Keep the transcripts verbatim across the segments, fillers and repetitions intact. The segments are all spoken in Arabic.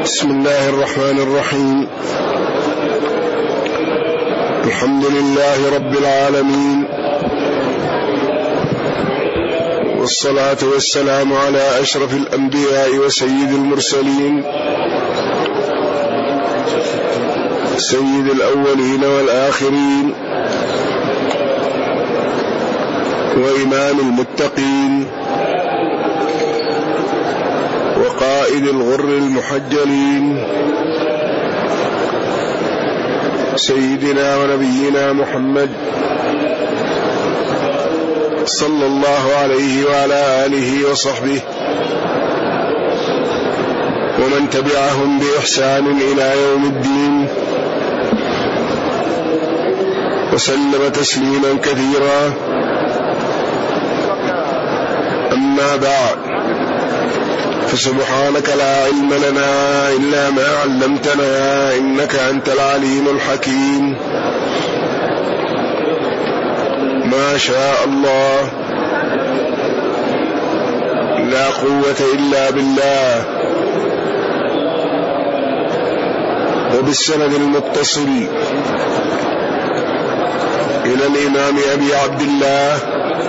بسم الله الرحمن الرحيم. الحمد لله رب العالمين، والصلاة والسلام على أشرف الأنبياء وسيد المرسلين، سيد الأولين والآخرين، وإمام المتقين، وقائد الغر المحجلين، سيدنا ونبينا محمد صلى الله عليه وعلى آله وصحبه ومن تبعهم بإحسان إلى يوم الدين، وسلم تسليما كثيرا. أما بعد، فسبحانك لا علم لنا إلا ما علمتنا، إنك أنت العليم الحكيم. ما شاء الله، لا قوة إلا بالله. وبالسند المتصل إلى الإمام أبي عبد الله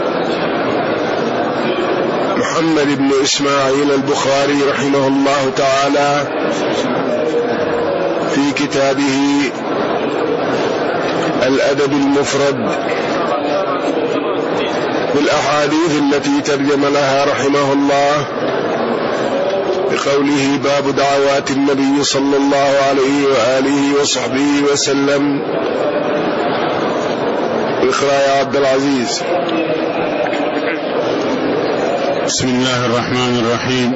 محمد بن إسماعيل البخاري رحمه الله تعالى في كتابه الأدب المفرد بالأحاديث التي ترجم لها رحمه الله بقوله: باب دعوات النبي صلى الله عليه وآله وصحبه وسلم. اقرأ يا عبد العزيز. بسم الله الرحمن الرحيم.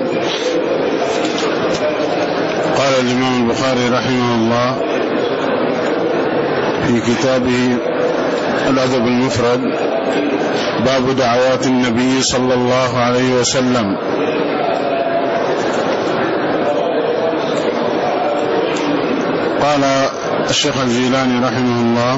قال الإمام البخاري رحمه الله في كتابه الأدب المفرد: باب دعوات النبي صلى الله عليه وسلم. قال الشيخ الجيلاني رحمه الله: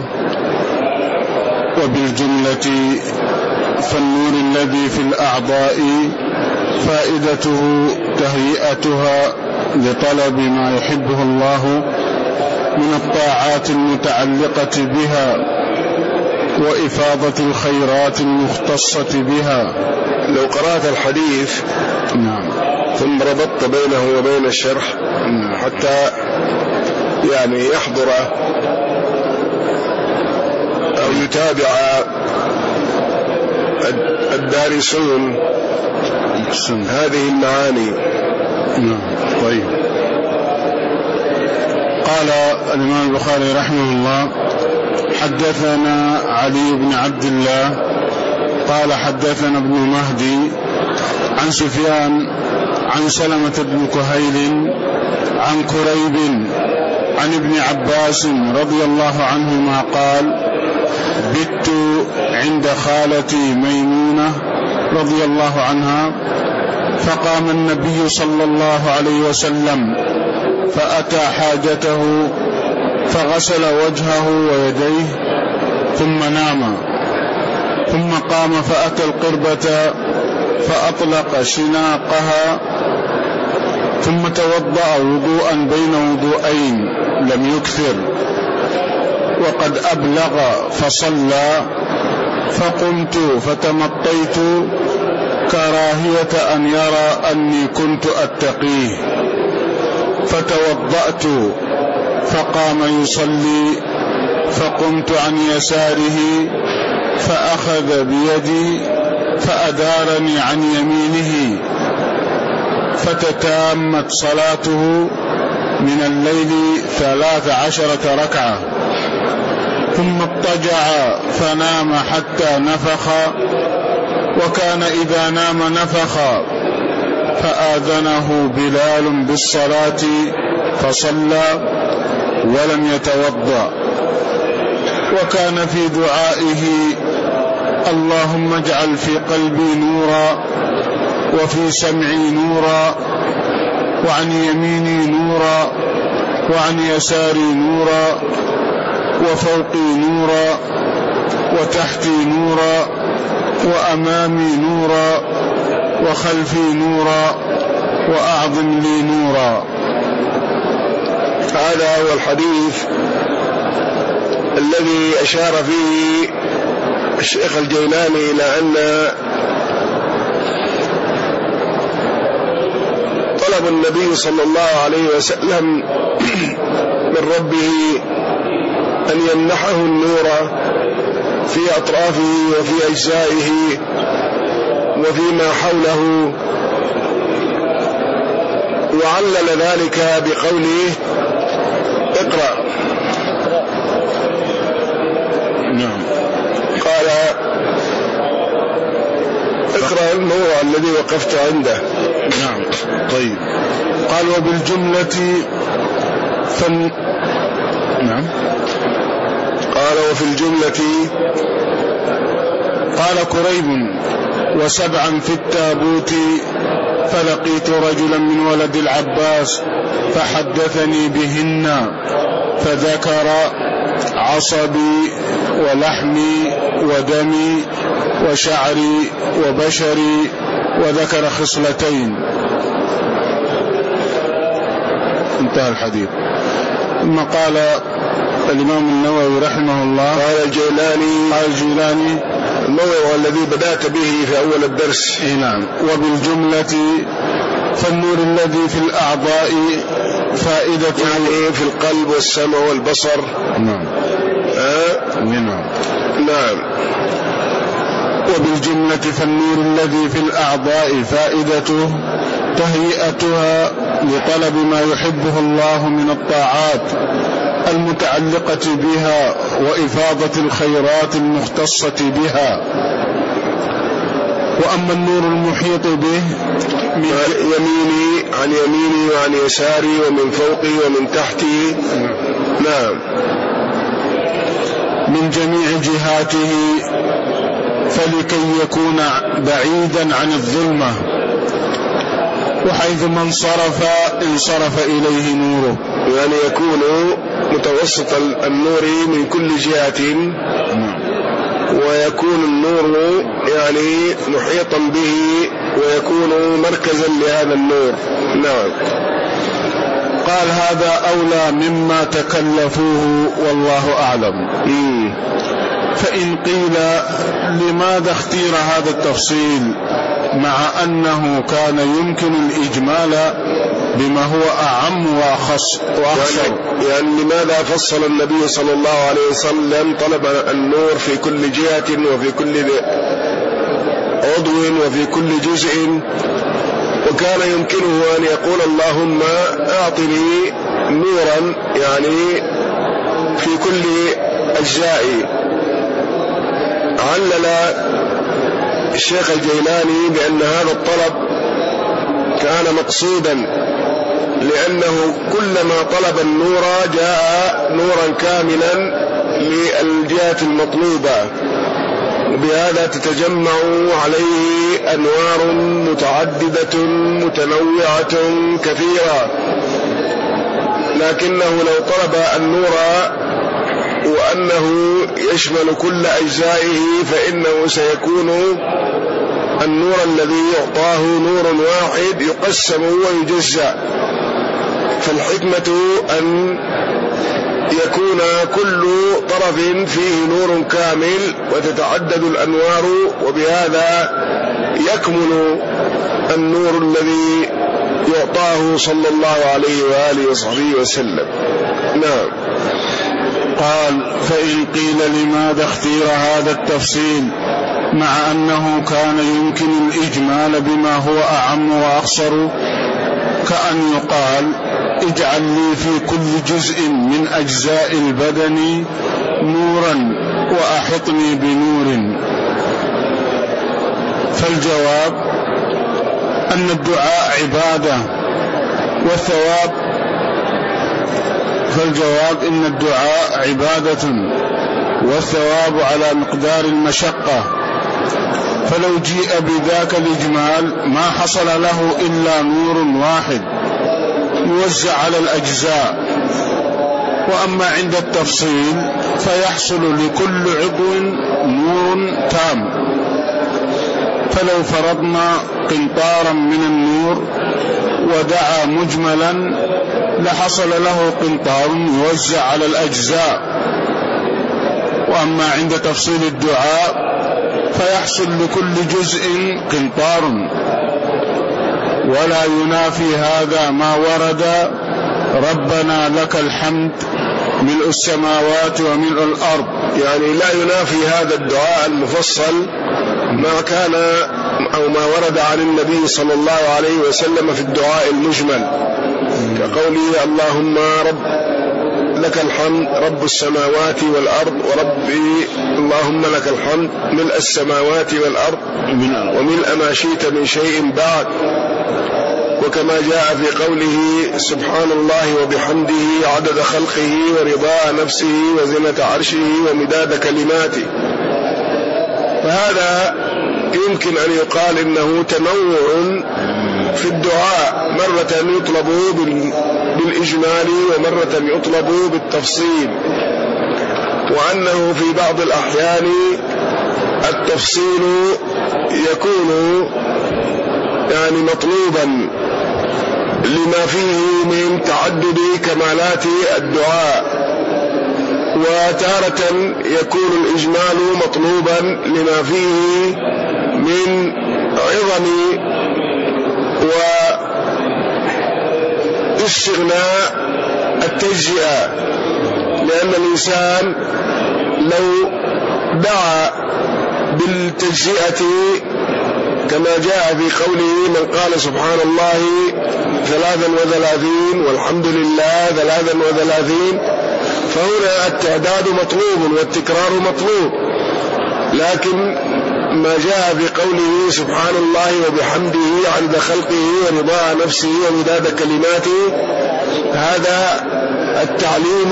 وبالجملة فالنور الذي في الأعضاء فائدته تهيئتها لطلب ما يحبه الله من الطاعات المتعلقة بها وإفاضة الخيرات المختصة بها. لو قرأت الحديث نعم. ثم ربطت بينه وبين الشرح نعم. حتى يعني يحضر أو يتابع الدارسون هذه المعاني. نعم. طيب. قال الإمام البخاري رحمه الله: حدثنا علي بن عبد الله قال حدثنا ابن مهدي عن سفيان عن سلمة بن كهيل عن كريب عن ابن عباس رضي الله عنهما قال: بت عند خالتي ميمونة رضي الله عنها، فقام النبي صلى الله عليه وسلم فأتى حاجته فغسل وجهه ويديه ثم نام، ثم قام فأتى القربة فأطلق شناقها، ثم توضأ وضوءا بين وضوءين لم يكثر، وقد أبلغ فصلى، فقمت فتمطيت كراهية أن يرى أني كنت أتقيه، فتوضأت فقام يصلي، فقمت عن يساره فأخذ بيدي فأدارني عن يمينه، فتتامت صلاته من الليل ثلاث عشرة ركعة، ثم اضطجع فنام حتى نفخ، وكان إذا نام نفخ، فآذنه بلال بالصلاة فصلى ولم يتوضأ. وكان في دعائه: اللهم اجعل في قلبي نورا، وفي سمعي نورا، وعن يميني نورا، وعن يساري نورا، وفوقي نورا، وتحتي نورا، وأمامي نورا، وخلفي نورا، وأعظم لي نورا. هذا هو الحديث الذي أشار فيه الشيخ الجيلاني إلى أن طلب النبي صلى الله عليه وسلم من ربه أن يمنحه النور في أطرافه وفي أجزائه وفيما حوله، وعلل ذلك بقوله اقرأ. نعم. قال اقرأ النور الذي وقفت عنده. نعم. طيب. قال وبالجملة فن نعم. قال وفي الجملة قال كريب وسبعا في التابوت فلقيت رجلا من ولد العباس فحدثني بهن فذكر عصبي ولحمي ودمي وشعري وبشري وذكر خصلتين. انتهى الحديث. ثم قال الإمام النووي رحمه الله قال الجيلاني قال الجيلاني الموضوع الذي بدأت به في أول الدرس. نعم. وبالجملة فالنور الذي في الأعضاء فائدة يعني في القلب والسمع والبصر. نعم. آه؟ نعم. نعم. وبالجملة فالنور الذي في الأعضاء فائدته تهيئتها لطلب ما يحبه الله من الطاعات المتعلقة بها وإفاضة الخيرات المختصة بها. وأما النور المحيط به من يميني عن يميني وعن يساري ومن فوقي ومن تحتي. نعم. من جميع جهاته فلكي يكون بعيدا عن الظلمة، وحيث ما انصرف انصرف إليه نوره، يعني يكون متوسط النور من كل جهة، ويكون النور يعني محيطا به ويكون مركزا لهذا النور. نعم. قال هذا أولى مما تكلفوه والله أعلم. مم. فإن قيل لماذا اختير هذا التفصيل مع أنه كان يمكن الإجمال بما هو أعم وأخص وأخصر؟ يعني, يعني لماذا فصل النبي صلى الله عليه وسلم طلب النور في كل جهة وفي كل عضو وفي كل جزء، وكان يمكنه أن يقول اللهم أعطني نورا يعني في كل أجزائي. علل الشيخ الجيلاني بأن هذا الطلب كان مقصودا، لأنه كلما طلب النور جاء نورا كاملا للجهة المطلوبة، وبهذا تتجمع عليه أنوار متعددة متنوعة كثيرة. لكنه لو طلب النور وأنه يشمل كل أجزائه فإنه سيكون النور الذي يعطاه نور واحد يقسم ويجزأ. فالحكمة أن يكون كل طرف فيه نور كامل وتتعدد الأنوار، وبهذا يكمل النور الذي يعطاه صلى الله عليه وآله وصحبه وسلم. نعم. قال فإن قيل لماذا اختير هذا التفصيل مع أنه كان يمكن الإجمال بما هو أعم وأخصر، كأن يقال اجعل لي في كل جزء من أجزاء البدن نورا وأحطني بنور. فالجواب أن الدعاء عبادة والثواب فالجواب إن الدعاء عبادة والثواب على مقدار المشقة، فلو جيء بذاك الإجمال ما حصل له إلا نور واحد يوزع على الأجزاء. وأما عند التفصيل فيحصل لكل عضو نور تام. فلو فرضنا قنطارا من النور ودعا مجملا لحصل له قنطار يوزع على الأجزاء، وأما عند تفصيل الدعاء فيحصل لكل جزء قنطار، ولا ينافي هذا ما ورد ربنا لك الحمد ملء السماوات وملء الأرض. يعني لا ينافي هذا الدعاء المفصل ما كان أو ما ورد عن النبي صلى الله عليه وسلم في الدعاء المجمل، كقوله اللهم رب لك الحمد رب السماوات والأرض وربي اللهم لك الحمد ملء السماوات والأرض وملء ما شئت من شيء بعد، وكما جاء في قوله سبحان الله وبحمده عدد خلقه ورضاء نفسه وزنة عرشه ومداد كلماته. فهذا يمكن أن يقال إنه تنوع في الدعاء، مرة يطلب بالإجمال ومرة يطلب بالتفصيل، وأنه في بعض الأحيان التفصيل يكون يعني مطلوبا لما فيه من تعدد كمالات الدعاء، وتارة يكون الإجمال مطلوبا لما فيه من عظم واستغناء التجزئة، لأن الإنسان لو دعا بالتجزئة كما جاء في قوله من قال سبحان الله ثلاثا وثلاثين والحمد لله ثلاثا وثلاثين، فهنا التعداد مطلوب والتكرار مطلوب، لكن ما جاء في قوله سبحان الله وبحمده عدد خلقه ورضاء نفسه ومداد كلماته، هذا التعليم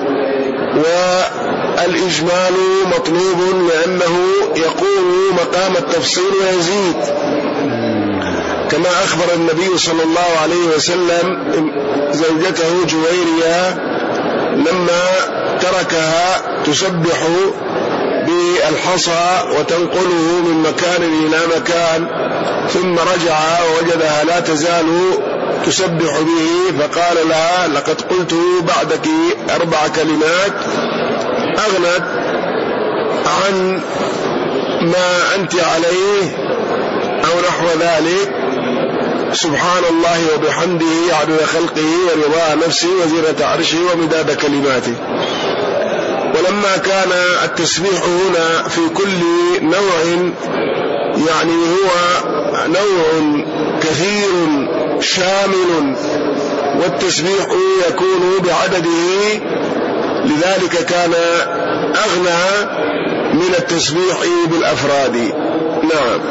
والإجمال مطلوب لأنه يقوم مقام التفصيل ويزيد، كما أخبر النبي صلى الله عليه وسلم زوجته جويرية لما تركها تسبح بالحصى وتنقله من مكان إلى مكان، ثم رجع ووجدها لا تزال تسبح به، فقال لها لقد قلت بعدك أربع كلمات أغنت عن ما أنت عليه أو نحو ذلك، سبحان الله وبحمده عدد خلقه ورضاء نفسه وزنة عرشه ومداد كلماته. ولما كان التسبيح هنا في كل نوع يعني هو نوع كثير شامل، والتسبيح يكون بعدده، لذلك كان أغنى من التسبيح بالأفراد. نعم.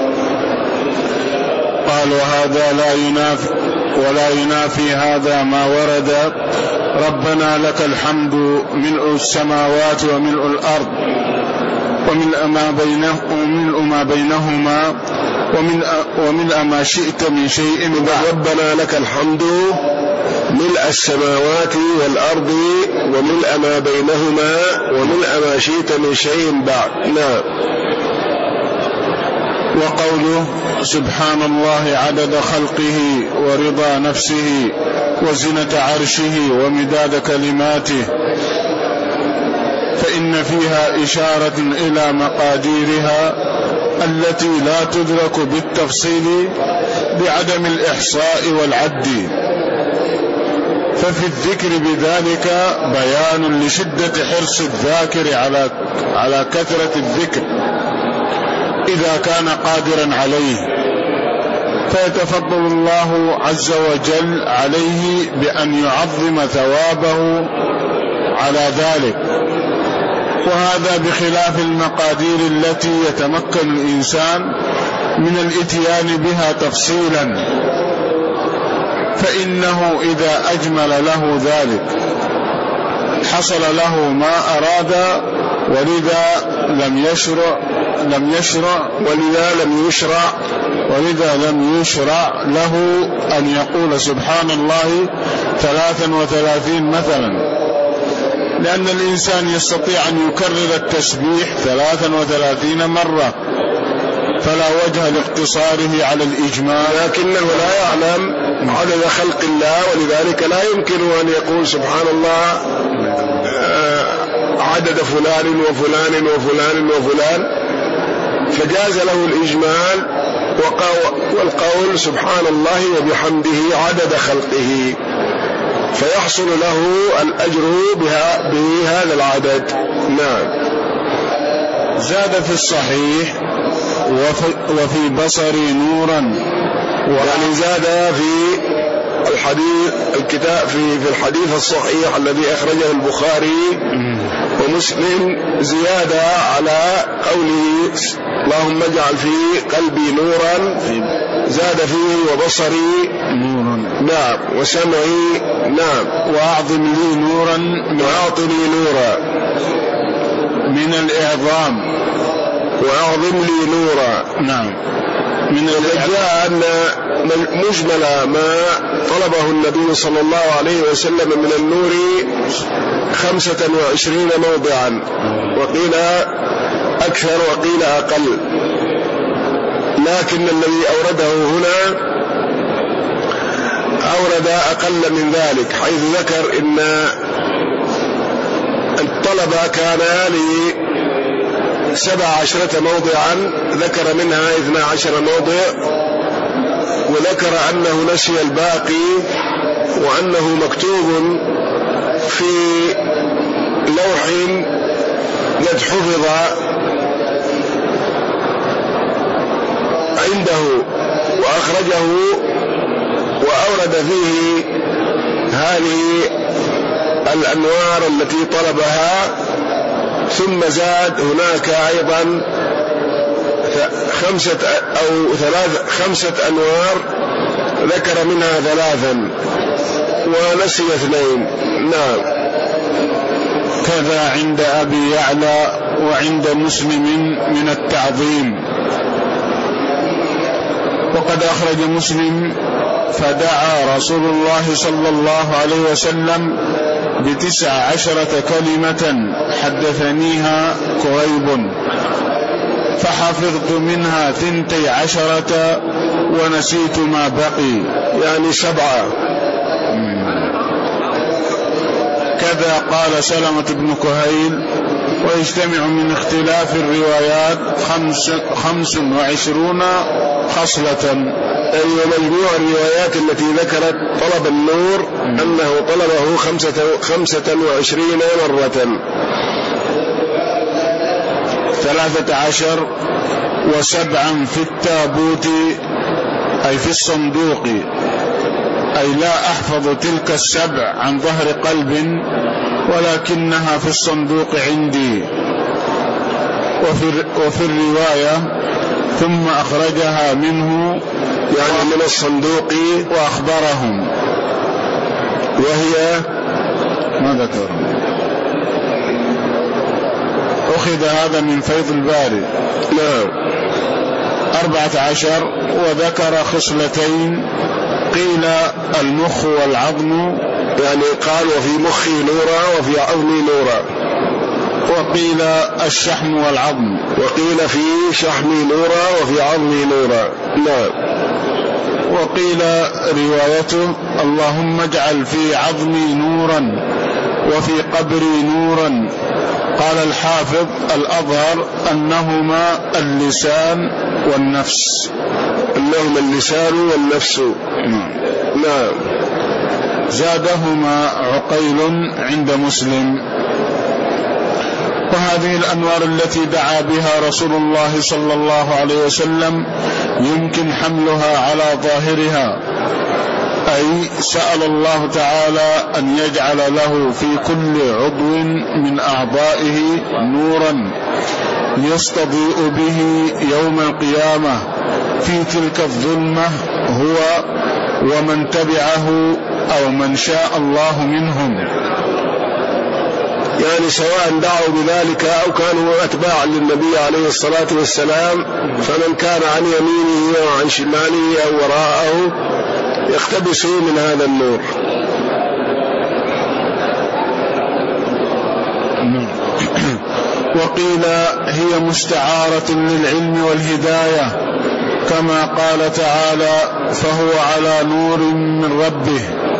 قال وهذا لا ينافي ولا ينافي هذا ما ورد ربنا لك الحمد ملء السماوات وملء الأرض وملء ما بينه وملء ما بينهما وملء وملء ما شئت من شيء بعد. ربنا لك الحمد ملء السماوات والأرض وملء ما بينهما وملء ما شئت من شيء بعد. نعم. وقوله سبحان الله عدد خلقه ورضا نفسه وزنة عرشه ومداد كلماته، فإن فيها إشارة إلى مقاديرها التي لا تدرك بالتفصيل بعدم الإحصاء والعد، ففي الذكر بذلك بيان لشدة حرص الذاكر على على كثرة الذكر إذا كان قادرا عليه، فيتفضل الله عز وجل عليه بأن يعظم ثوابه على ذلك، وهذا بخلاف المقادير التي يتمكن الإنسان من الإتيان بها تفصيلا، فإنه إذا أجمل له ذلك حصل له ما أراد، ولذا لم يشرع لم يشرع ولذا لم يشرع ولذا لم يشرع له أن يقول سبحان الله ثلاثا وثلاثين مثلا، لأن الإنسان يستطيع أن يكرر التسبيح ثلاثا وثلاثين مرة، فلا وجه لاقتصاره على الإجمال، لكنه لا يعلم عدد خلق الله، ولذلك لا يمكن أن يقول سبحان الله عدد فلان وفلان وفلان وفلان، فجاز له الإجمال والقول سبحان الله وبحمده عدد خلقه، فيحصل له الأجر بها بهذا العدد. نعم. زاد في الصحيح وفي, وفي بصري نورا، يعني زاد في الحديث الكتاب في في الحديث الصحيح الذي أخرجه البخاري ومسلم زيادة على قوله اللهم اجعل في قلبي نورا، زاد فيه وبصري نورا، نعم، وسمعي، نعم، وأعظم لي نورا، وأعطني نورا من الإعظام، وأعظم لي نورا، نعم، من الأجزاء أن مجمل ما طلبه النبي صلى الله عليه وسلم من النور خمسة وعشرين موضعا، وقيل أكثر وقيل أقل، لكن الذي أورده هنا أورد أقل من ذلك، حيث ذكر إن الطلب كان لسبع عشرة موضعا، ذكر منها اثنى عشر موضع، وذكر أنه نسي الباقي، وأنه مكتوب في لوح قد حفظ عنده وأخرجه وأورد فيه هذه الأنوار التي طلبها، ثم زاد هناك أيضا خمسة أو ثلاث خمسة أنوار، ذكر منها ثلاثا ونسي اثنين. نعم. كذا عند أبي يعلى وعند مسلم من التعظيم. وقد أخرج مسلم فدعا رسول الله صلى الله عليه وسلم بتسع عشرة كلمة حدثنيها كريب، فحفظت منها ثنتي عشرة ونسيت ما بقي، يعني سبعة. كذا قال سلمة بن كهيل. ويجتمع من اختلاف الروايات خمس, خمس وعشرون خصلة، أي مجموع الروايات التي ذكرت طلب النور أنه طلبه خمسة, خمسة وعشرين مرة. ثلاثة عشر وسبعا في التابوت، أي في الصندوق، أي لا أحفظ تلك السبع عن ظهر قلب، ولكنها في الصندوق عندي. وفي, وفي الرواية ثم أخرجها منه، يعني من الصندوق، وأخبرهم، وهي ما ذكر. أخذ هذا من فيض الباري. نعم. أربعة عشر وذكر خصلتين، قيل المخ والعظم، يعني قال وفي مخي نورا وفي عظمي نورا، وقيل الشحم والعظم، وقيل في شحمي نورا وفي عظمي نورا. نعم. وقيل روايته اللهم اجعل في عظمي نورا وفي قبري نورا. قال الحافظ الأظهر أنهما اللسان والنفس، أنهما اللسان والنفس. نعم. زادهما عقيل عند مسلم. وهذه الأنوار التي دعا بها رسول الله صلى الله عليه وسلم يمكن حملها على ظاهرها، أي سأل الله تعالى أن يجعل له في كل عضو من أعضائه نورا يستضيء به يوم القيامة في تلك الظلمة هو ومن تبعه أو من شاء الله منهم، يعني سواء دعوا بذلك أو كانوا أتباعا للنبي عليه الصلاة والسلام، فمن كان عن يمينه وعن شماله أو وراءه يقتبس من هذا النور. وقيل هي مستعارة للعلم والهداية، كما قال تعالى فهو على نور من ربه.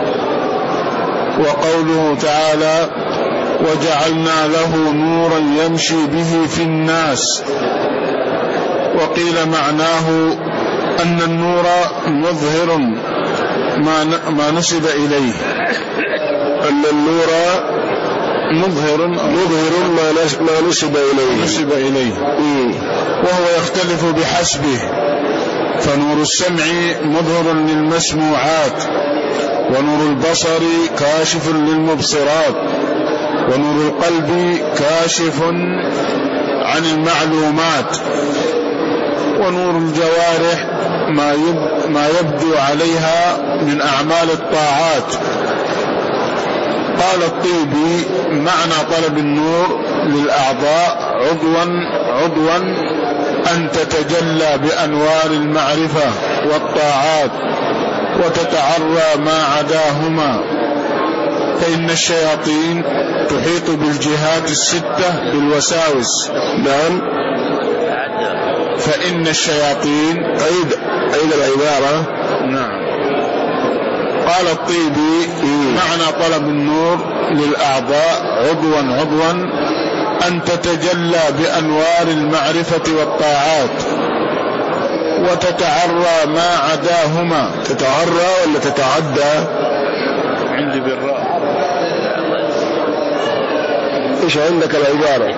وقوله تعالى وجعلنا له نورا يمشي به في الناس. وقيل معناه أن النور مظهر ما نسب إليه، أن النور مظهر مظهر ما نسب إليه, نسب إليه. وهو يختلف بحسبه، فنور السمع مظهر للمسموعات، ونور البصر كاشف للمبصرات، ونور القلب كاشف عن المعلومات، ونور الجوارح ما يبدو عليها من أعمال الطاعات. قال الطيبي معنى طلب النور للأعضاء عضوا عضوا أن تتجلى بأنوار المعرفة والطاعات وتتعرى ما عداهما، فإن الشياطين تحيط بالجهات الستة بالوساوس. نعم. فإن الشياطين أيد أيد العبارة. نعم. قال الطيبي معنى طلب النور للأعضاء عضوا عضوا أن تتجلى بأنوار المعرفة والطاعات وتتعرى ما عداهما. تتعرى ولا تتعدى؟ عندي بالراء. إيش عندك العبارة؟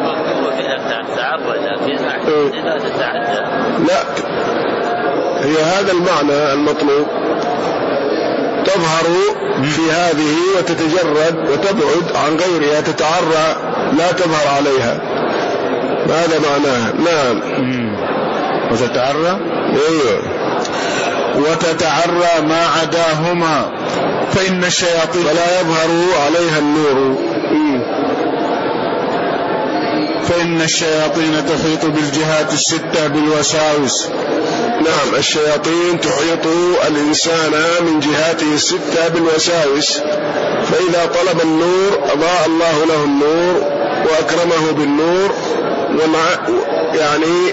لا، هي هذا المعنى المطلوب، تظهر في هذه وتتجرد وتبعد عن غيرها، تتعرى لا تظهر عليها، هذا معناها. نعم. وتتعرى ايوه وتتعرى ما عداهما، فإن الشياطين فلا يظهر عليها النور. فإن الشياطين تحيط بالجهات الستة بالوساوس. نعم، الشياطين تحيط الإنسان من جهاته الستة بالوساوس، فإذا طلب النور أضاء الله له النور وأكرمه بالنور، ومع يعني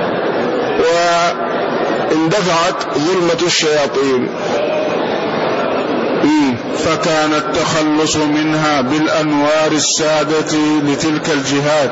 واندفعت ظلمة الشياطين. فكان التخلص منها بالأنوار السادة لتلك الجهات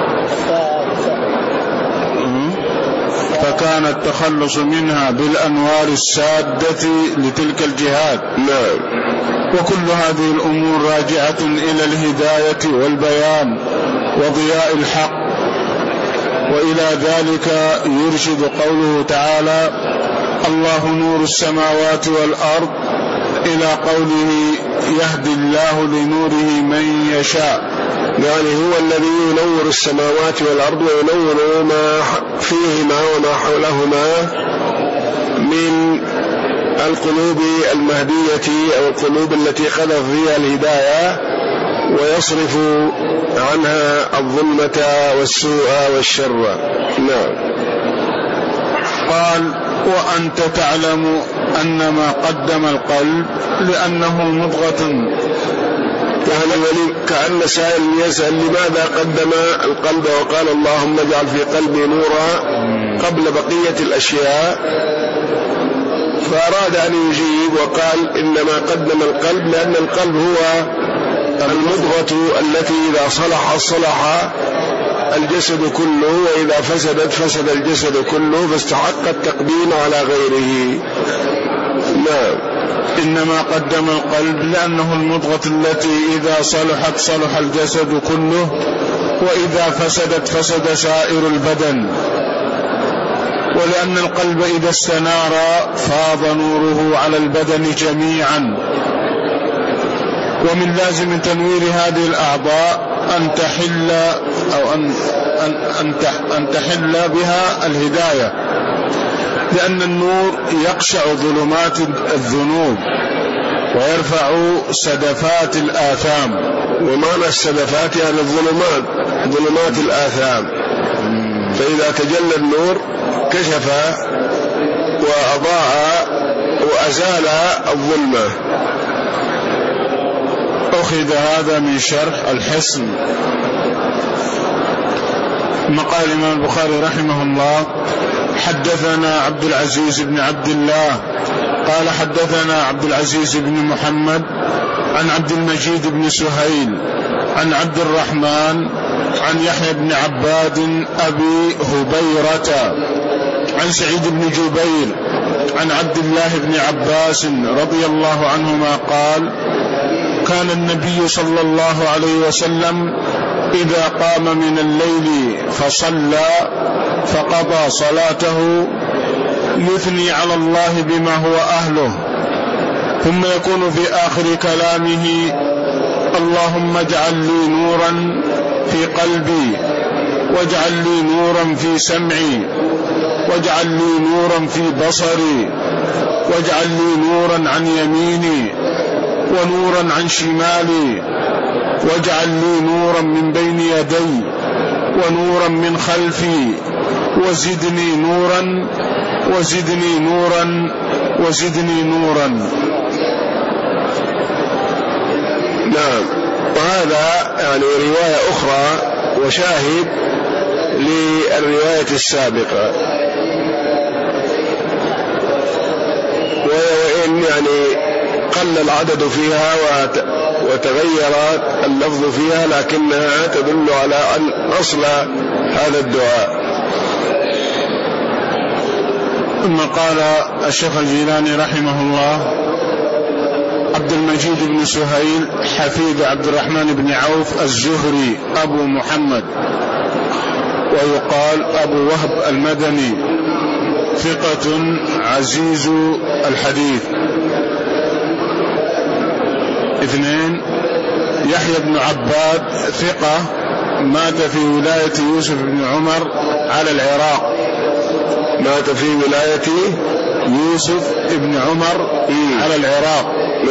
فكان التخلص منها بالأنوار السادة لتلك الجهات. نعم. وكل هذه الأمور راجعة إلى الهداية والبيان وضياء الحق، وإلى ذلك يرشد قوله تعالى الله نور السماوات والأرض، إلى قوله يهدي الله لنوره من يشاء. يعني هو الذي ينور السماوات والأرض وينور ما فيهما وما حولهما من القلوب المهدية أو القلوب التي خلف فيها الهداية، ويصرف عنها الظلمة والسوء والشر. نعم. قال وأنت تعلم أن ما قدم القلب لأنه مضغة. يعني كأن سائل يسأل لماذا قدم القلب وقال اللهم اجعل في قلبي نورا قبل بقية الأشياء، فأراد أن يجيب وقال إنما قدم القلب لأن القلب هو المضغة التي إذا صلح صلح الجسد كله، وإذا فسدت فسد الجسد كله، فاستحق التقديم على غيره. نعم. إنما قدم القلب لأنه المضغة التي إذا صلحت صلح الجسد كله، وإذا فسدت فسد سائر البدن، ولأن القلب إذا استنار فاض نوره على البدن جميعا. ومن لازم تنوير هذه الأعضاء أن تحل أو أن أن أن تحل بها الهداية، لأن النور يقشع ظلمات الذنوب ويرفع سدفات الآثام. ومعنى السدفات يعني الظلمات، ظلمات الآثام. فإذا تجلى النور كشف وأضاء وأزال الظلمة. أخذ هذا من شرح الحصن. قال الإمام البخاري رحمه الله حدثنا عبد العزيز بن عبد الله قال حدثنا عبد العزيز بن محمد عن عبد المجيد بن سهيل عن عبد الرحمن عن يحيى بن عباد أبي هبيرة عن سعيد بن جبير عن عبد الله بن عباس رضي الله عنهما قال كان النبي صلى الله عليه وسلم إذا قام من الليل فصلى فقضى صلاته يثني على الله بما هو أهله، ثم يكون في آخر كلامه اللهم اجعل لي نورا في قلبي، واجعل لي نورا في سمعي، واجعل لي نورا في بصري، واجعل لي نورا عن يميني ونورا عن شمالي، واجعل لي نورا من بين يدي ونورا من خلفي، وزدني نورا وزدني نورا وزدني نورا. نعم. وهذا يعني رواية أخرى وشاهد للرواية السابقة، وإن يعني قل العدد فيها وتغير اللفظ فيها، لكنها تدل على أن أصل هذا الدعاء. ثم قال الشيخ الجيلاني رحمه الله عبد المجيد بن سهيل حفيد عبد الرحمن بن عوف الزهري أبو محمد، ويقال أبو وهب المدني، ثقة عزيز الحديث. اثنين، يحيى بن عباد ثقة مات في ولاية يوسف بن عمر على العراق، مات في ولاية يوسف بن عمر على العراق.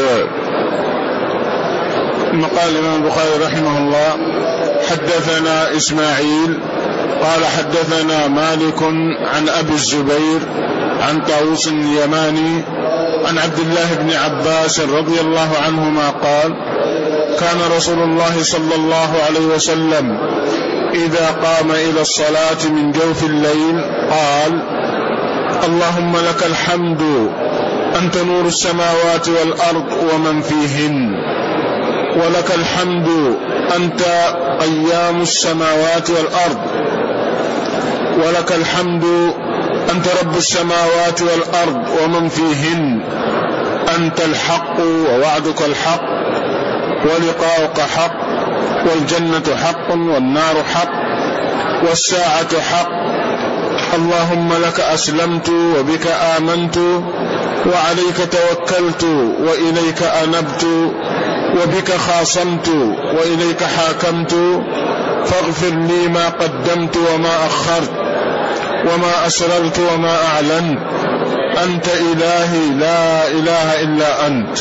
ثم قال الإمام البخاري رحمه الله حدثنا إسماعيل قال حدثنا مالك عن أبي الزبير عن طاووس اليماني عن عبد الله بن عباس رضي الله عنهما قال كان رسول الله صلى الله عليه وسلم إذا قام إلى الصلاة من جوف الليل قال اللهم لك الحمد أنت نور السماوات والأرض ومن فيهن، ولك الحمد أنت قيام السماوات والأرض، ولك الحمد أنت رب السماوات والأرض ومن فيهن، أنت الحق ووعدك الحق ولقاؤك حق، والجنة حق والنار حق والساعة حق، اللهم لك أسلمت وبك آمنت وعليك توكلت وإليك أنبت وبك خاصمت وإليك حاكمت، فاغفر لي ما قدمت وما أخرت وما أسررت وما أعلنت، أنت إلهي لا إله إلا أنت.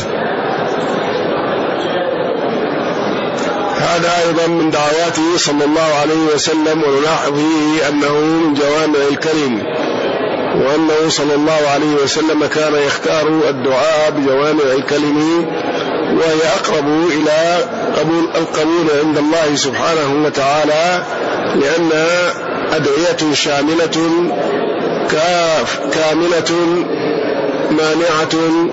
هذا أيضا من دعواته صلى الله عليه وسلم، ونلاحظ فيه أنه من جوامع الكلم، وأنه صلى الله عليه وسلم كان يختار الدعاء بجوامع الكلم، وهي أقرب إلى قبول القبول عند الله سبحانه وتعالى، لأنها أدعية شاملة كاف كاملة مانعة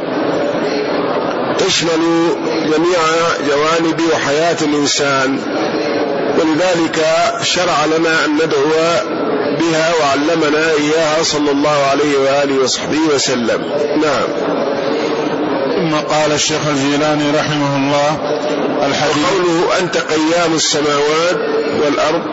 تشمل جميع جوانب وحياة الإنسان، ولذلك شرع لنا أن ندعو بها وعلمنا إياها صلى الله عليه وآله وصحبه وسلم. نعم. ثم قال الشيخ الجيلاني رحمه الله الحديث وقوله أنت قيام السماوات والأرض،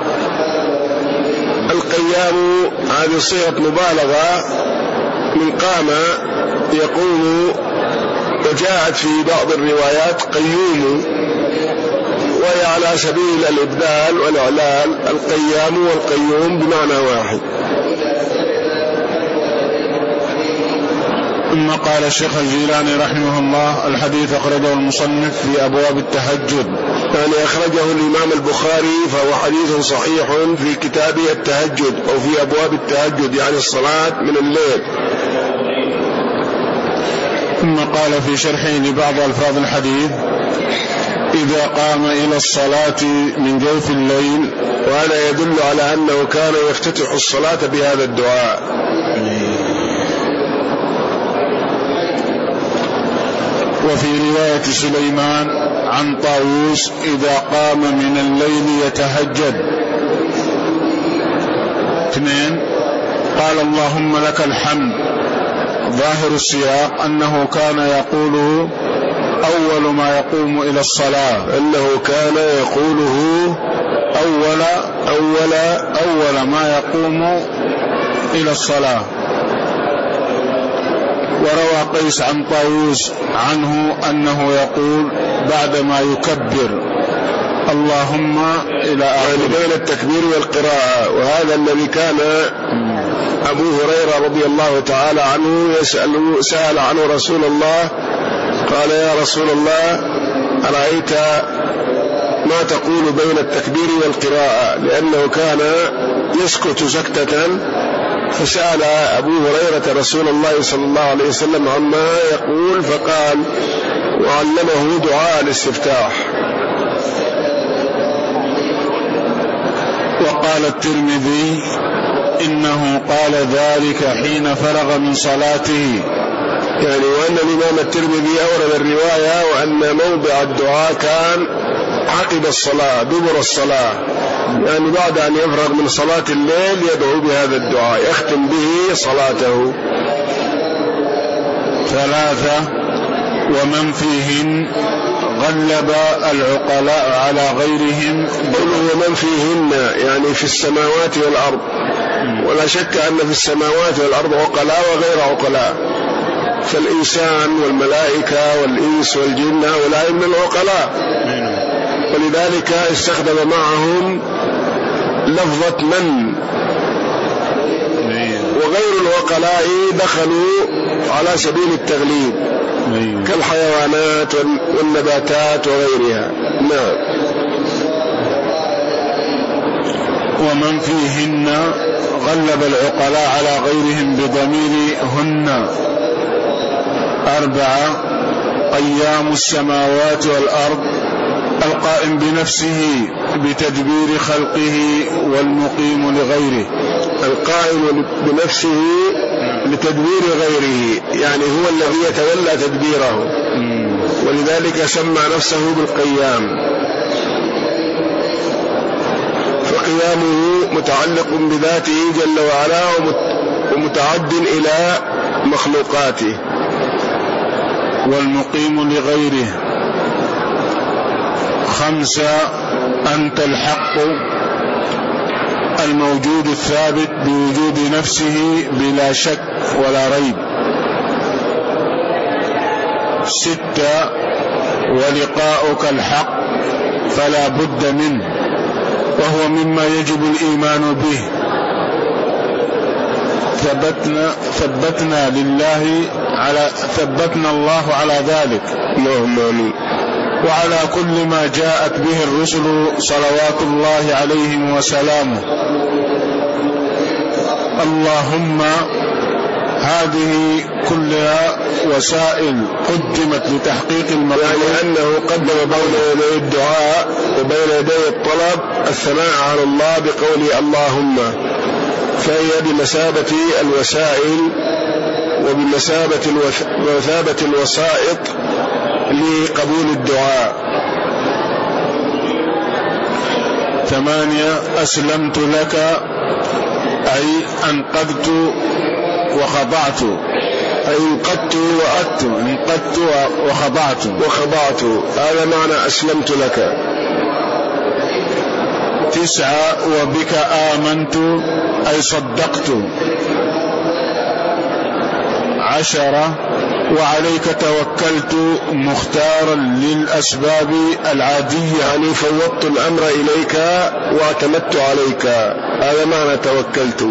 القيام هذه صيغة مبالغة من قام يقوم، وجاءت في بعض الروايات قيوم، وهي على سبيل الإبدال والإعلال، القيام والقيوم بمعنى واحد. ثم قال الشيخ الجيلاني رحمه الله الحديث أخرجه المصنف في أبواب التهجد، يعني أخرجه الإمام البخاري فهو حديث صحيح في كتاب التهجد أو في أبواب التهجد، يعني الصلاة من الليل. ثم قال في شرحه لبعض ألفاظ الحديث إذا قام إلى الصلاة من جوف الليل، وهذا يدل على أنه كان يفتتح الصلاة بهذا الدعاء. وفي رواية سليمان عن طاووس إذا قام من الليل يتهجد. اثنين قال اللهم لك الحمد، ظاهر السياق أنه كان يقوله أول ما يقوم إلى الصلاة، أنه كان يقوله أول أول أول ما يقوم إلى الصلاة. وروى قيس عن طاووس عنه أنه يقول بعدما يكبر اللهم إلى آخره، يعني بين التكبير والقراءة. وهذا الذي كان أبو هريرة رضي الله تعالى عنه يسأل سأل عنه رسول الله، قال يا رسول الله أرأيت ما تقول بين التكبير والقراءة، لأنه كان يسكت سكتة، فسأل أبو هريرة رسول الله صلى الله عليه وسلم عما يقول، فقال وعلمه دعاء الاستفتاح. وقال الترمذي إنه قال ذلك حين فرغ من صلاته، يعني وأن الإمام الترمذي أورد الرواية وأن موضع الدعاء كان عقب الصلاة دبر الصلاة، يعني بعد أن يفرغ من صلاة الليل يدعو بهذا الدعاء يختم به صلاته. ثلاثة ومن فيهن غلب العقلاء على غيرهم. قوله ومن فيهن يعني في السماوات والأرض، ولا شك أن في السماوات والأرض عقلاء وغير عقلاء، فالإنسان والملائكة والإنس والجن هؤلاء من العقلاء، ولذلك استخدم معهم لفظة من، وغير العقلاء دخلوا على سبيل التغليب كالحيوانات والنباتات وغيرها. نعم. ومن فيهن غلب العقلاء على غيرهم بضمير هن. أربعة قيام السماوات والأرض القائم بنفسه بتدبير خلقه والمقيم لغيره. القائم بنفسه لتدبير غيره، يعني هو الذي يتولى تدبيره، ولذلك سمى نفسه بالقيام، فقيامه متعلق بذاته جل وعلا ومتعد إلى مخلوقاته. والمقيم لغيره. خمسة أنت الحق الموجود الثابت بوجود نفسه بلا شك ولا ريب. ستة ولقاؤك الحق فلا بد منه، وهو مما يجب الإيمان به. ثبتنا ثبتنا لله على ثبتنا الله على ذلك، اللهم آمين. وعلى كل ما جاءت به الرسل صلوات الله عليهم وسلامه. اللهم هذه كلها وسائل قدمت لتحقيق المطلوب، يعني أنه قدم بين يدي الدعاء وبين يدي الطلب الثناء على الله بقول اللهم، فهي بمثابة الوسائل وبمثابة الوسائط لقبول الدعاء. ثمانية أسلمت لك أي أنقذت وخضعت، أي انقدت وأدت، انقدت وخضعت وخضعت هذا معنى أسلمت لك. تسعة وبك آمنت أي صدقت. عشرة وعليك توكلت مختارا للأسباب العادية، يعني فوضت الأمر إليك واعتمدت عليك، هذا معنى توكلت.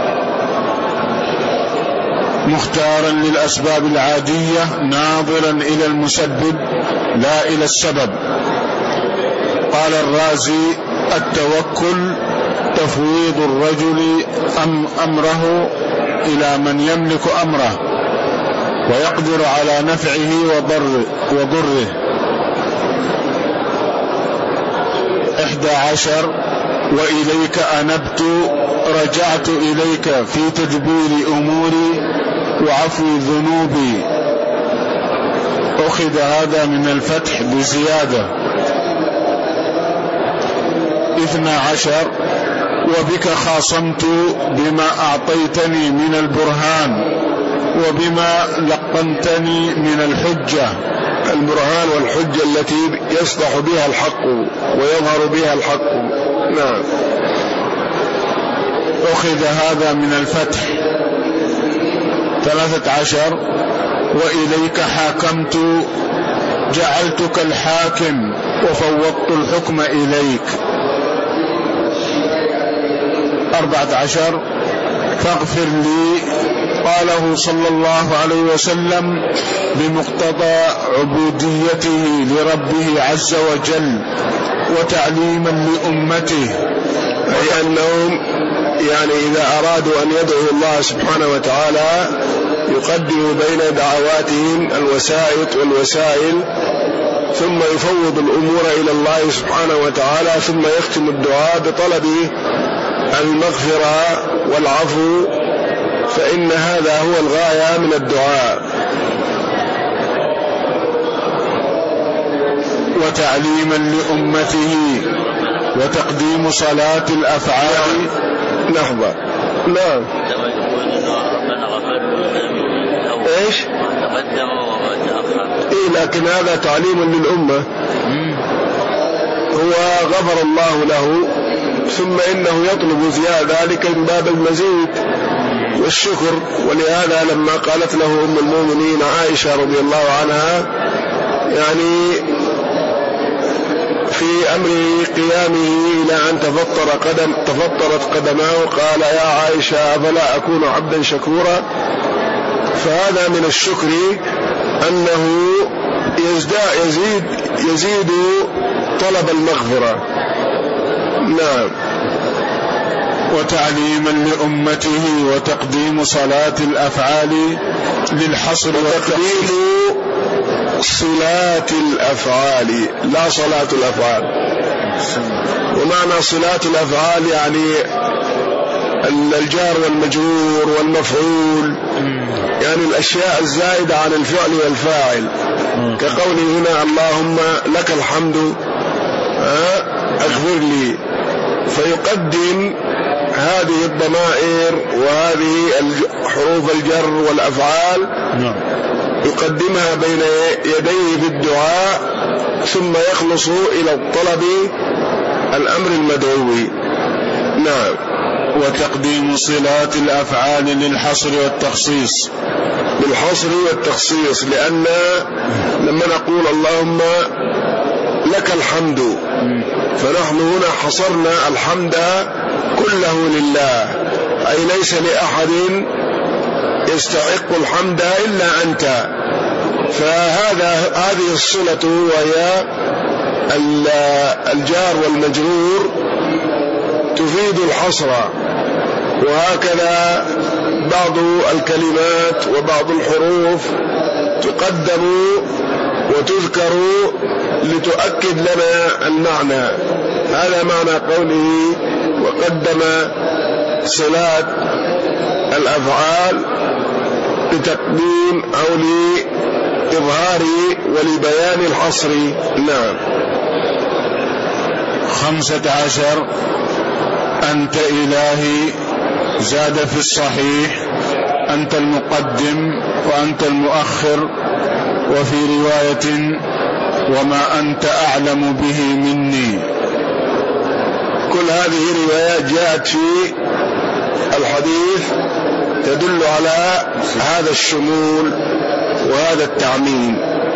مختارا للأسباب العادية ناظرا إلى المسبب لا إلى السبب. قال الرازي التوكل تفويض الرجل أم أمره إلى من يملك أمره ويقدر على نفعه وضره, وضره. إحدى عشر وإليك أنبت رجعت إليك في تدبير أموري وعفو ذنوبي. أخذ هذا من الفتح بزيادة. اثنى عشر وبك خاصمت بما أعطيتني من البرهان وبما لقنتني من الحجة. البرهان والحجة التي يصدح بها الحق ويظهر بها الحق. نعم. أخذ هذا من الفتح. ثلاثة عشر وإليك حاكمت جعلتك الحاكم وفوضت الحكم إليك. أربعة عشر فاغفر لي قاله صلى الله عليه وسلم بمقتضى عبوديته لربه عز وجل وتعليما لأمته، أي أنهم يعني إذا أرادوا أن يدعوا الله سبحانه وتعالى يقدموا بين دعواتهم الوسائط والوسائل، ثم يفوض الأمور إلى الله سبحانه وتعالى، ثم يختم الدعاء بطلب المغفرة والعفو، فإن هذا هو الغاية من الدعاء. وتعليما لأمته وتقديم صلاة الأفعال. لحظة. نعم. ايش؟ تقدم وتأخر. إيه لكن هذا تعليم للأمة. هو غفر الله له ثم إنه يطلب زيادة ذلك من باب المزيد والشكر. ولهذا لما قالت له أم المؤمنين عائشة رضي الله عنها يعني في أمر قيامه إلى أن تفطر قدم تفطرت قدماه قال يا عائشة أفلا أكون عبدا شكورا. فهذا من الشكر أنه يزيد يزيد طلب المغفرة. نعم. وتعليما لأمته وتقديم صلاة الأفعال للحصر وتقديم صلاة الأفعال لا صلاة الأفعال. ومعنى صلاة الأفعال يعني الجار والمجرور والمفعول، يعني الأشياء الزائدة عن الفعل والفاعل، كقوله هنا اللهم لك الحمد أغفر لي، فيقدم هذه الضمائر وهذه حروف الجر والأفعال يقدمها بين يديه في الدعاء، ثم يخلص إلى الطلب الأمر المدعوي. نعم. وتقديم صلاة الأفعال للحصر والتخصيص. للحصر والتخصيص، لأن لما نقول اللهم لك الحمد فنحن هنا حصرنا الحمد كله لله، أي ليس لأحد يستحق الحمد إلا أنت. فهذا هذه الصلة وهي الجار والمجرور تفيد الحصر. وهكذا بعض الكلمات وبعض الحروف تقدم وتذكر لتؤكد لنا المعنى. هذا معنى قوله وقدم صلاة الأفعال لتقديم أو لإظهار ولبيان الحصر. نعم. خمسة عشر أنت إلهي زاد في الصحيح أنت المقدم وأنت المؤخر، وفي رواية وما أنت أعلم به مني. كل هذه روايات جاءت في الحديث تدل على هذا الشمول وهذا التعميم.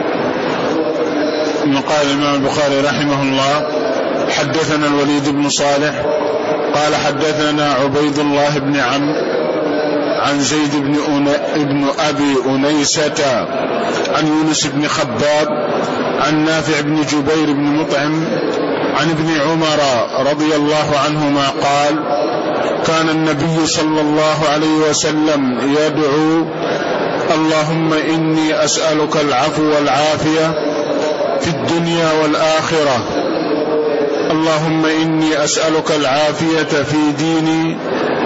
قال الإمام البخاري رحمه الله حدثنا الوليد بن صالح قال حدثنا عبيد الله بن عم عن زيد بن, بن أبي أنيسة عن يونس بن خباب عن نافع بن جبير بن مطعم عن ابن عمر رضي الله عنهما قال كان النبي صلى الله عليه وسلم يدعو اللهم إني أسألك العفو والعافية في الدنيا والآخرة، اللهم إني أسألك العافية في ديني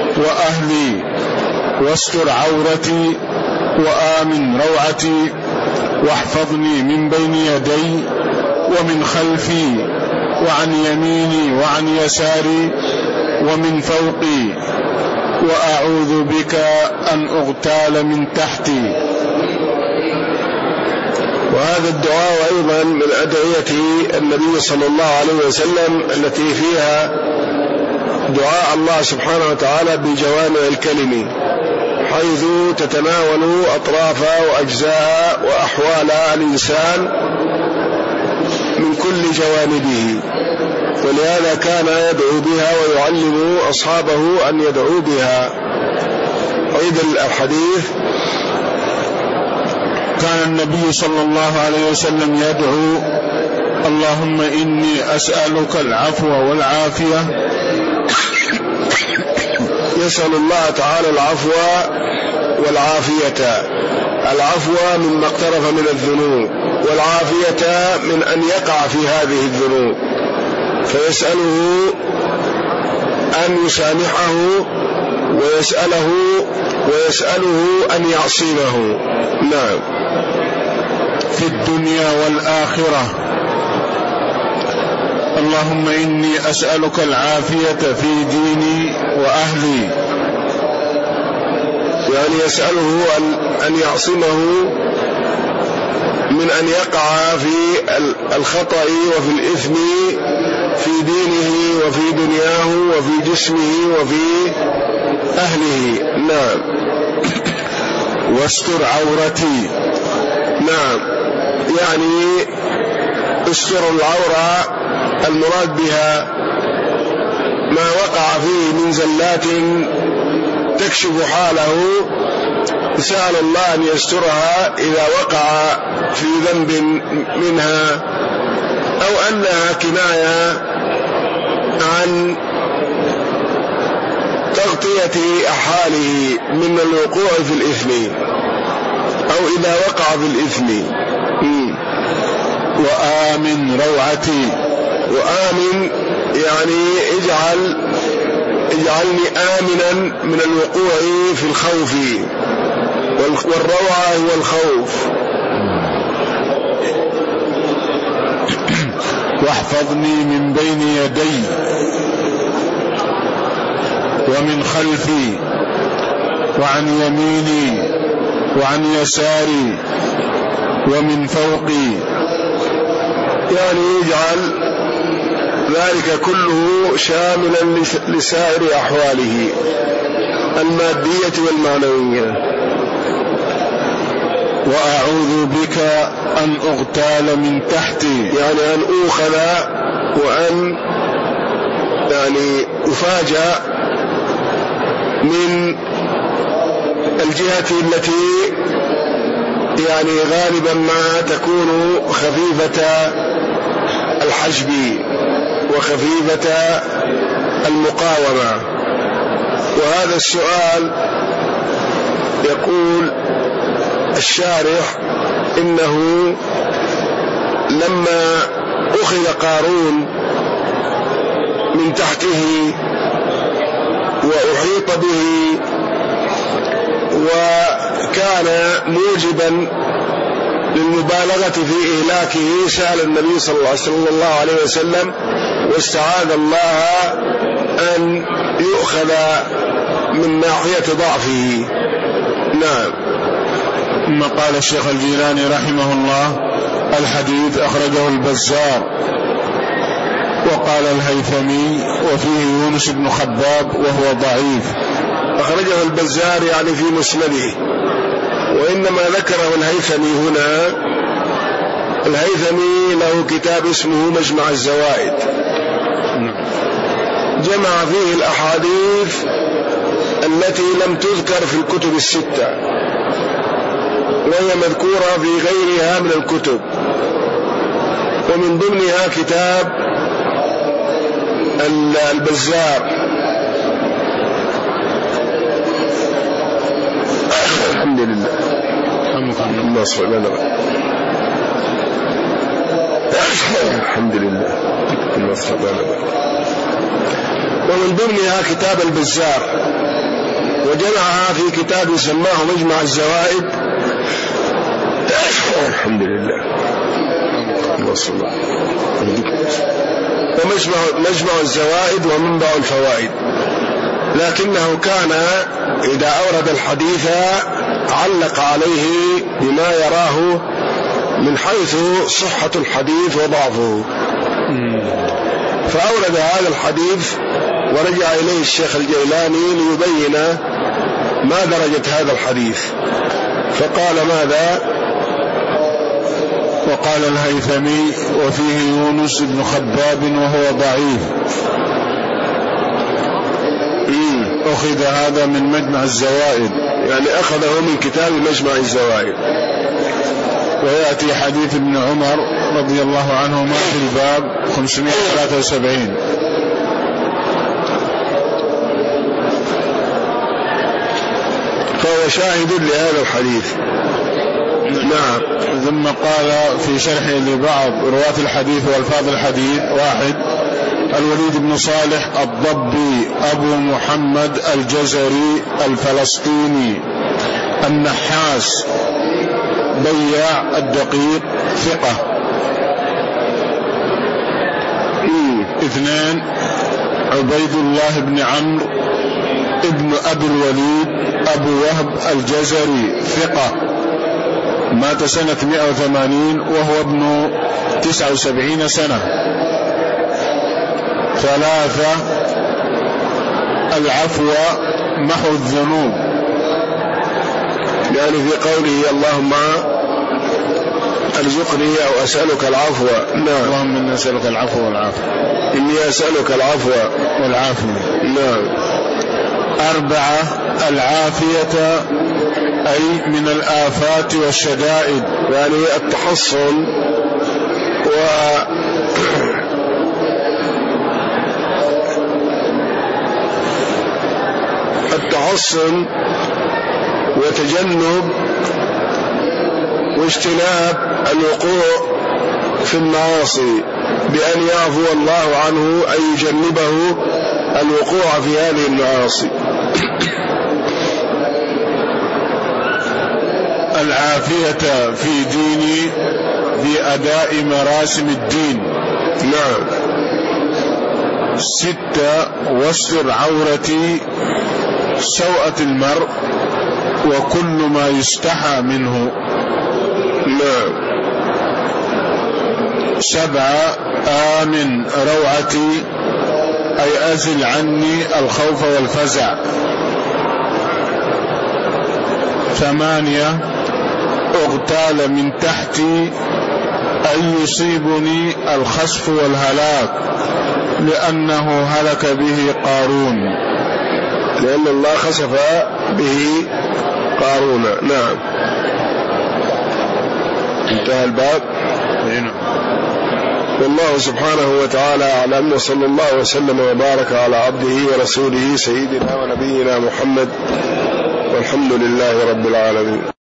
وأهلي، واستر عورتي وآمن روعتي، واحفظني من بين يدي ومن خلفي وعن يميني وعن يساري ومن فوقي، وأعوذ بك أن أغتال من تحتي. وهذا الدعاء أيضا من أدعية النبي صلى الله عليه وسلم التي فيها دعاء الله سبحانه وتعالى بجوامع الكلم، حيث تتناول أطراف وأجزاء وأحوال الإنسان من كل جوانبه، ولهذا كان يدعو بها ويعلم أصحابه أن يدعوا بها. عيد الحديث: كان النبي صلى الله عليه وسلم يدعو: اللهم إني أسألك العفو والعافية. يسأل الله تعالى العفو والعافية، العفو مما اقترف من الذنوب، والعافية من أن يقع في هذه الذنوب، فيسأله أن يسامحه ويسأله ويسأله أن يعصمه. نعم. في الدنيا والآخرة: اللهم إني أسألك العافية في ديني وأهلي. يعني يسأله أن يعصمه من أن يقع في الخطأ وفي الإثم في دينه وفي دنياه وفي جسمه وفي أهله. نعم. واستر عورتي. نعم، يعني استر العورة المراد بها ما وقع فيه من زلات تكشف حاله، سأل الله أن يسترها إذا وقع في ذنب منها، أو أنها كناية عن تغطية أحاله من الوقوع في الإثم، أو إذا وقع في الإثم. وآمن روعتي. وآمن يعني اجعل اجعلني آمنا من الوقوع في الخوف، والروعة هو الخوف. واحفظني من بين يدي ومن خلفي وعن يميني وعن يساري ومن فوقي، يعني يجعل ذلك كله شاملا لسائر أحواله المادية والمعنوية. وأعوذ بك أن أغتال من تحتي، يعني أن أوخذ وأن يعني أفاجأ من الجهة التي يعني غالبا ما تكون خفيفة الحجب وخفيفة المقاومة. وهذا السؤال يقول الشارح إنه لما أخذ قارون من تحته وأحيط به وكان موجبا للمبالغة في إهلاكه، سأل النبي صلى الله عليه وسلم واستعاذ الله أن يؤخذ من ناحية ضعفه. نعم. ثم قال الشيخ الجيلاني رحمه الله: الحديث أخرجه البزار وقال الهيثمي وفيه يونس بن خباب وهو ضعيف. أخرجه البزار يعني في مسنده، وإنما ذكره الهيثمي هنا. الهيثمي له كتاب اسمه مجمع الزوائد، جمع فيه الأحاديث التي لم تذكر في الكتب الستة، وهي مذكورة في غيرها من الكتب، ومن ضمنها كتاب البزار. الحمد لله. الحمد لله. ومن ضمنها كتاب البزار، وجمعها في كتاب سماه مجمع الزوائد الحمد لله. ومجمع مجمع الزوائد ومنبع الفوائد، لكنه كان إذا أورد الحديث علق عليه بما يراه من حيث صحة الحديث وضعفه، فأورد هذا الحديث ورجع إليه الشيخ الجيلاني ليبين ما درجة هذا الحديث، فقال ماذا؟ وقال الهيثمي وفيه يونس بن خباب وهو ضعيف. أخذ هذا من مجمع الزوائد، يعني أخذه من كتاب مجمع الزوائد. ويأتي حديث ابن عمر رضي الله عنهما في الباب خمسمائة وثلاثة وسبعين. فهو شاهد لهذا الحديث. نعم. ثم قال في شرحه لبعض رواة الحديث والفاظ الحديث: واحد، الوليد بن صالح الضبي أبو محمد الجزري الفلسطيني النحاس بياع الدقيق ثقة. اثنان، عبيد الله بن عمرو ابن أبي الوليد أبو وهب الجزري ثقة، مات سنة مئة وثمانين وهو ابن تسعة وسبعين سنة. ثلاثة، العفو محو الذنوب، يعني في قوله اللهم ارزقني أو أسألك العفو. نعم. اللهم إني أسألك العفو والعافية. إني أسألك العفو والعافية. نعم. أربعة، العافية أي من الآفات والشدائد، يعني التحصن و التحصن وتجنب واجتناب الوقوع في المعاصي بأن يعفو الله عنه أي يجنبه الوقوع في هذه المعاصي. العافية في ديني في أداء مراسم الدين. نعم. ستة، واستر عورتي سوءة المرء وكل ما يستحى منه. نعم. سبعة، آمن روعتي أي أزل عني الخوف والفزع. ثمانية، اغتال من تحتي أي يصيبني الخسف والهلاك لأنه هلك به قارون، لأن الله خسف به قارون. نعم. انتهى الباب. والله سبحانه وتعالى أعلم، وصلى الله وسلم وبارك على عبده ورسوله سيدنا ونبينا محمد، والحمد لله رب العالمين.